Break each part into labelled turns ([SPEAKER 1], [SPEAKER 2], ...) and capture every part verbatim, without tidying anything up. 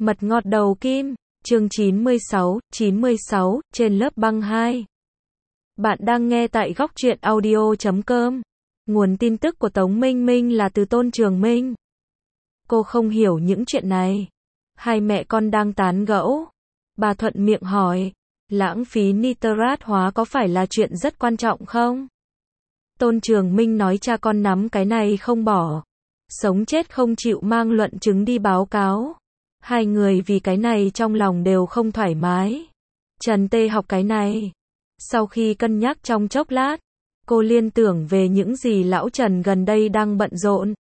[SPEAKER 1] Mật ngọt đầu kim, chương chín mươi sáu, chín mươi sáu, trên lớp băng hai. Bạn đang nghe tại góc truyện audio chấm com. Nguồn tin tức của Tống Minh Minh là từ Tôn Trường Minh. Cô không hiểu những chuyện này. Hai mẹ con đang tán gẫu. Bà thuận miệng hỏi, lãng phí nitrat hóa có phải là chuyện rất quan trọng không? Tôn Trường Minh nói cha con nắm cái này không bỏ. Sống chết không chịu mang luận chứng đi báo cáo. Hai người vì cái này trong lòng đều không thoải mái. Trần Tê học cái này. Sau khi cân nhắc trong chốc lát, cô liên tưởng về những gì lão Trần gần đây đang bận rộn.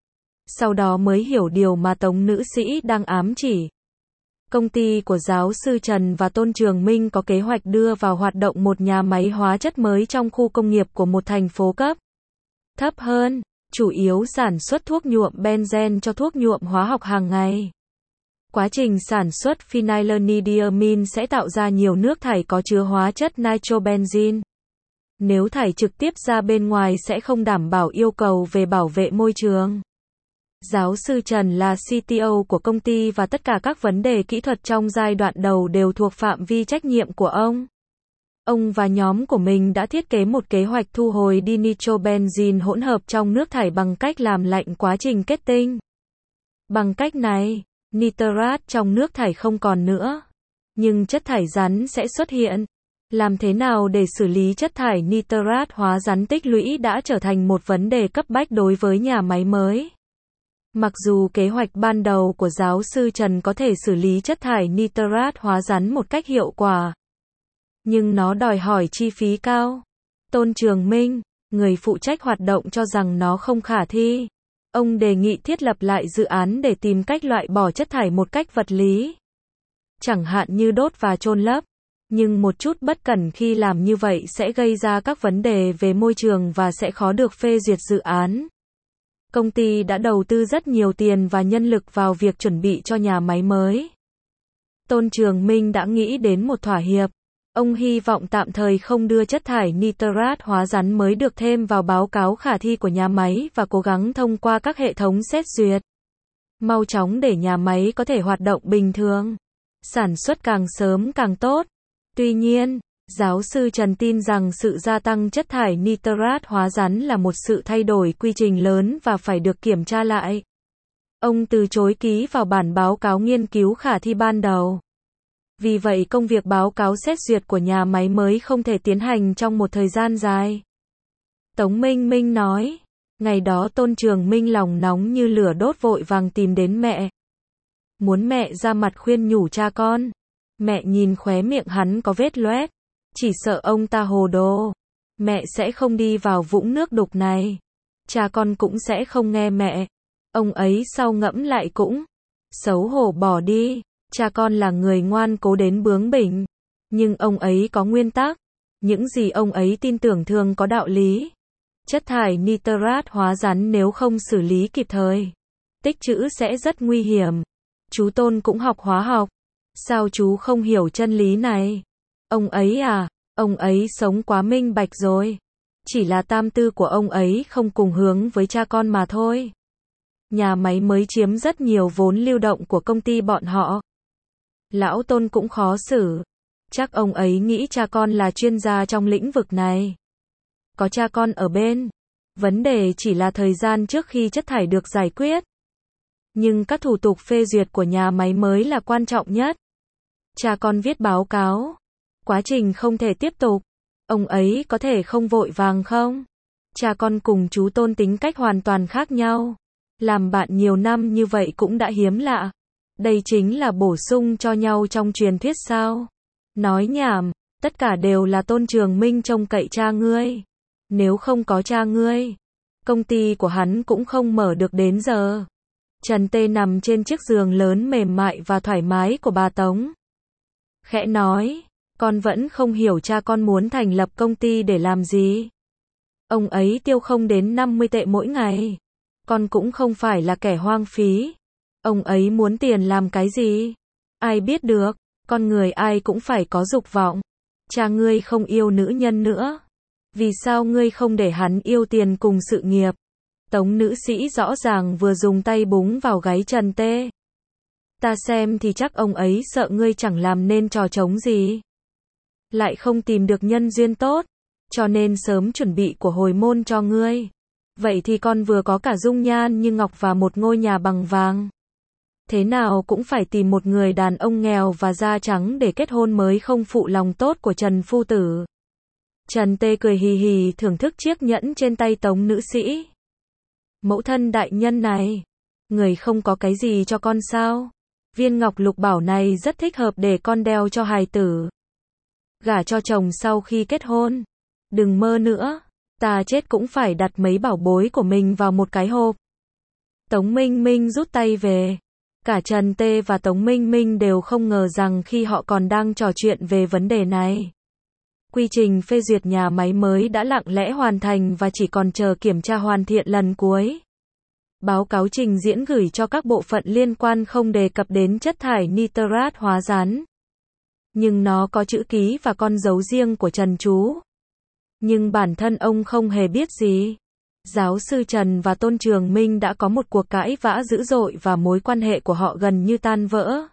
[SPEAKER 1] Sau đó mới hiểu điều mà Tống nữ sĩ đang ám chỉ. Công ty của giáo sư Trần và Tôn Trường Minh có kế hoạch đưa vào hoạt động một nhà máy hóa chất mới trong khu công nghiệp của một thành phố cấp thấp hơn, chủ yếu sản xuất thuốc nhuộm benzen cho thuốc nhuộm hóa học hàng ngày. Quá trình sản xuất phenylenediamine sẽ tạo ra nhiều nước thải có chứa hóa chất nitrobenzene. Nếu thải trực tiếp ra bên ngoài sẽ không đảm bảo yêu cầu về bảo vệ môi trường. Giáo sư Trần là xê tê ô của công ty và tất cả các vấn đề kỹ thuật trong giai đoạn đầu đều thuộc phạm vi trách nhiệm của ông. Ông và nhóm của mình đã thiết kế một kế hoạch thu hồi đi nitrobenzene hỗn hợp trong nước thải bằng cách làm lạnh quá trình kết tinh. Bằng cách này, nitrat trong nước thải không còn nữa, nhưng chất thải rắn sẽ xuất hiện. Làm thế nào để xử lý chất thải nitrat hóa rắn tích lũy đã trở thành một vấn đề cấp bách đối với nhà máy mới. Mặc dù kế hoạch ban đầu của giáo sư Trần có thể xử lý chất thải nitrat hóa rắn một cách hiệu quả, nhưng nó đòi hỏi chi phí cao. Tôn Trường Minh, người phụ trách hoạt động cho rằng nó không khả thi. Ông đề nghị thiết lập lại dự án để tìm cách loại bỏ chất thải một cách vật lý. Chẳng hạn như đốt và chôn lấp. Nhưng một chút bất cẩn khi làm như vậy sẽ gây ra các vấn đề về môi trường và sẽ khó được phê duyệt dự án. Công ty đã đầu tư rất nhiều tiền và nhân lực vào việc chuẩn bị cho nhà máy mới. Tôn Trường Minh đã nghĩ đến một thỏa hiệp. Ông hy vọng tạm thời không đưa chất thải nitrat hóa rắn mới được thêm vào báo cáo khả thi của nhà máy và cố gắng thông qua các hệ thống xét duyệt mau chóng để nhà máy có thể hoạt động bình thường. Sản xuất càng sớm càng tốt. Tuy nhiên, giáo sư Trần tin rằng sự gia tăng chất thải nitrat hóa rắn là một sự thay đổi quy trình lớn và phải được kiểm tra lại. Ông từ chối ký vào bản báo cáo nghiên cứu khả thi ban đầu. Vì vậy công việc báo cáo xét duyệt của nhà máy mới không thể tiến hành trong một thời gian dài. Tống Minh Minh nói, ngày đó Tôn Trường Minh lòng nóng như lửa đốt vội vàng tìm đến mẹ. Muốn mẹ ra mặt khuyên nhủ cha con. Mẹ nhìn khóe miệng hắn có vết loét. Chỉ sợ ông ta hồ đồ. Mẹ sẽ không đi vào vũng nước đục này. Cha con cũng sẽ không nghe mẹ. Ông ấy sau ngẫm lại cũng xấu hổ bỏ đi. Cha con là người ngoan cố đến bướng bỉnh. Nhưng ông ấy có nguyên tắc. Những gì ông ấy tin tưởng thường có đạo lý. Chất thải nitrat hóa rắn nếu không xử lý kịp thời, tích trữ sẽ rất nguy hiểm. Chú Tôn cũng học hóa học. Sao chú không hiểu chân lý này? Ông ấy à, ông ấy sống quá minh bạch rồi. Chỉ là tam tư của ông ấy không cùng hướng với cha con mà thôi. Nhà máy mới chiếm rất nhiều vốn lưu động của công ty bọn họ. Lão Tôn cũng khó xử. Chắc ông ấy nghĩ cha con là chuyên gia trong lĩnh vực này. Có cha con ở bên. Vấn đề chỉ là thời gian trước khi chất thải được giải quyết. Nhưng các thủ tục phê duyệt của nhà máy mới là quan trọng nhất. Cha con viết báo cáo. Quá trình không thể tiếp tục. Ông ấy có thể không vội vàng không? Cha con cùng chú Tôn tính cách hoàn toàn khác nhau. Làm bạn nhiều năm như vậy cũng đã hiếm lạ. Đây chính là bổ sung cho nhau trong truyền thuyết sao? Nói nhảm, tất cả đều là Tôn Trường Minh trông cậy cha ngươi. Nếu không có cha ngươi, công ty của hắn cũng không mở được đến giờ. Trần Tê nằm trên chiếc giường lớn mềm mại và thoải mái của bà Tống. Khẽ nói, con vẫn không hiểu cha con muốn thành lập công ty để làm gì. Ông ấy tiêu không đến năm mươi tệ mỗi ngày. Con cũng không phải là kẻ hoang phí. Ông ấy muốn tiền làm cái gì? Ai biết được, con người ai cũng phải có dục vọng. Cha ngươi không yêu nữ nhân nữa. Vì sao ngươi không để hắn yêu tiền cùng sự nghiệp? Tống nữ sĩ rõ ràng vừa dùng tay búng vào gáy Trần Tê. Ta xem thì chắc ông ấy sợ ngươi chẳng làm nên trò trống gì. Lại không tìm được nhân duyên tốt, cho nên sớm chuẩn bị của hồi môn cho ngươi. Vậy thì con vừa có cả dung nhan như ngọc và một ngôi nhà bằng vàng. Thế nào cũng phải tìm một người đàn ông nghèo và da trắng để kết hôn mới không phụ lòng tốt của Trần phu tử. Trần Tê cười hì hì thưởng thức chiếc nhẫn trên tay Tống nữ sĩ. Mẫu thân đại nhân này, người không có cái gì cho con sao? Viên ngọc lục bảo này rất thích hợp để con đeo cho hài tử. Gả cho chồng sau khi kết hôn. Đừng mơ nữa, ta chết cũng phải đặt mấy bảo bối của mình vào một cái hộp. Tống Minh Minh rút tay về. Cả Trần Tê và Tống Minh Minh đều không ngờ rằng khi họ còn đang trò chuyện về vấn đề này, quy trình phê duyệt nhà máy mới đã lặng lẽ hoàn thành và chỉ còn chờ kiểm tra hoàn thiện lần cuối. Báo cáo trình diễn gửi cho các bộ phận liên quan không đề cập đến chất thải nitrat hóa rắn. Nhưng nó có chữ ký và con dấu riêng của Trần chú. Nhưng bản thân ông không hề biết gì. Giáo sư Trần và Tôn Trường Minh đã có một cuộc cãi vã dữ dội và mối quan hệ của họ gần như tan vỡ.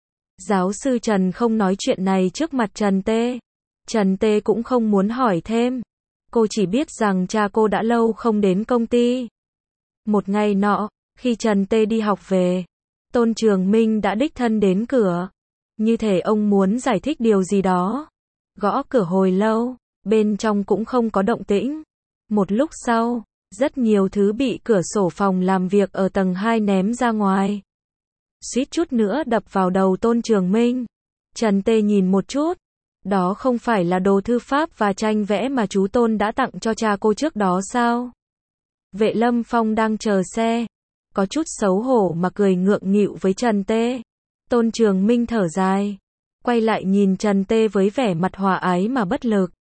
[SPEAKER 1] Giáo sư Trần không nói chuyện này trước mặt Trần Tê. Trần Tê cũng không muốn hỏi thêm. Cô chỉ biết rằng cha cô đã lâu không đến công ty. Một ngày nọ, khi Trần Tê đi học về, Tôn Trường Minh đã đích thân đến cửa. Như thể ông muốn giải thích điều gì đó. Gõ cửa hồi lâu, bên trong cũng không có động tĩnh. Một lúc sau, rất nhiều thứ bị cửa sổ phòng làm việc ở tầng hai ném ra ngoài. Suýt chút nữa đập vào đầu Tôn Trường Minh. Trần Tê nhìn một chút. Đó không phải là đồ thư pháp và tranh vẽ mà chú Tôn đã tặng cho cha cô trước đó sao? Vệ Lâm Phong đang chờ xe. Có chút xấu hổ mà cười ngượng nghịu với Trần Tê. Tôn Trường Minh thở dài. Quay lại nhìn Trần Tê với vẻ mặt hòa ái mà bất lực.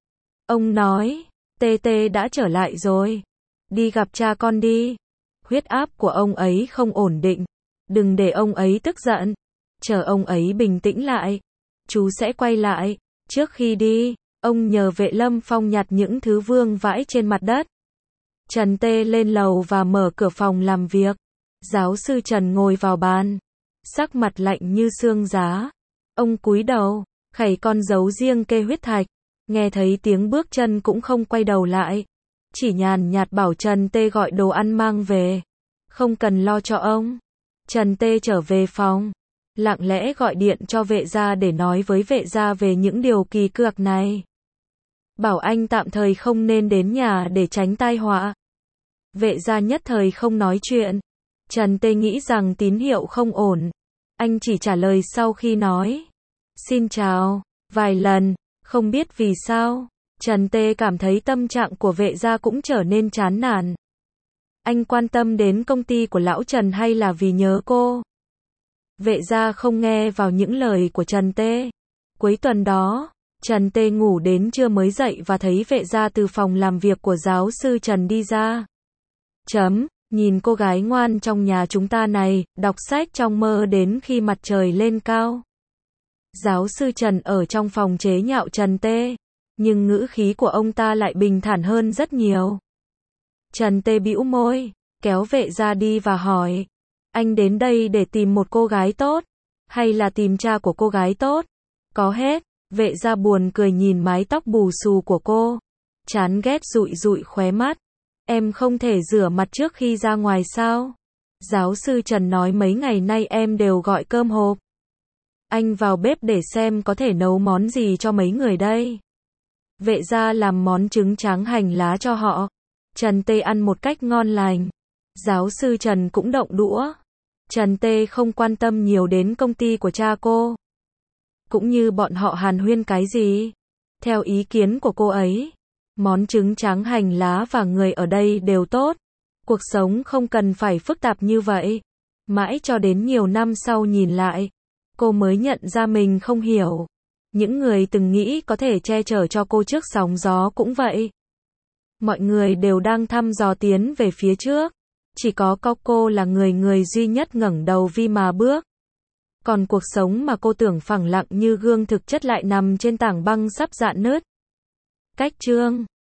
[SPEAKER 1] Ông nói, Tê Tê đã trở lại rồi. Đi gặp cha con đi. Huyết áp của ông ấy không ổn định. Đừng để ông ấy tức giận. Chờ ông ấy bình tĩnh lại. Chú sẽ quay lại. Trước khi đi, ông nhờ Vệ Lâm Phong nhặt những thứ vương vãi trên mặt đất. Trần Tê lên lầu và mở cửa phòng làm việc. Giáo sư Trần ngồi vào bàn. Sắc mặt lạnh như xương giá. Ông cúi đầu, khẩy con dấu riêng kê huyết thạch. Nghe thấy tiếng bước chân cũng không quay đầu lại. Chỉ nhàn nhạt bảo Trần Tê gọi đồ ăn mang về. Không cần lo cho ông. Trần Tê trở về phòng. Lặng lẽ gọi điện cho Vệ gia để nói với Vệ gia về những điều kỳ quặc này. Bảo anh tạm thời không nên đến nhà để tránh tai họa. Vệ gia nhất thời không nói chuyện. Trần Tê nghĩ rằng tín hiệu không ổn. Anh chỉ trả lời sau khi nói. Xin chào. Vài lần, không biết vì sao. Trần Tê cảm thấy tâm trạng của Vệ gia cũng trở nên chán nản. Anh quan tâm đến công ty của lão Trần hay là vì nhớ cô? Vệ gia không nghe vào những lời của Trần Tê. Cuối tuần đó, Trần Tê ngủ đến trưa mới dậy và thấy Vệ gia từ phòng làm việc của giáo sư Trần đi ra. Chấm, nhìn cô gái ngoan trong nhà chúng ta này, đọc sách trong mơ đến khi mặt trời lên cao. Giáo sư Trần ở trong phòng chế nhạo Trần Tê, nhưng ngữ khí của ông ta lại bình thản hơn rất nhiều. Trần Tê bĩu môi, kéo Vệ gia đi và hỏi. Anh đến đây để tìm một cô gái tốt, hay là tìm cha của cô gái tốt? Có hết. Vệ gia buồn cười nhìn mái tóc bù xù của cô. Chán ghét dụi dụi khóe mắt. Em không thể rửa mặt trước khi ra ngoài sao? Giáo sư Trần nói mấy ngày nay em đều gọi cơm hộp. Anh vào bếp để xem có thể nấu món gì cho mấy người đây. Vệ gia làm món trứng tráng hành lá cho họ. Trần Tê ăn một cách ngon lành. Giáo sư Trần cũng động đũa. Trần Tê không quan tâm nhiều đến công ty của cha cô. Cũng như bọn họ hàn huyên cái gì. Theo ý kiến của cô ấy, món trứng tráng hành lá và người ở đây đều tốt. Cuộc sống không cần phải phức tạp như vậy. Mãi cho đến nhiều năm sau nhìn lại, cô mới nhận ra mình không hiểu. Những người từng nghĩ có thể che chở cho cô trước sóng gió cũng vậy. Mọi người đều đang thăm dò tiến về phía trước. Chỉ có cô là người người duy nhất ngẩng đầu vi mà bước. Còn cuộc sống mà cô tưởng phẳng lặng như gương thực chất lại nằm trên tảng băng sắp rạn nứt. Cách chương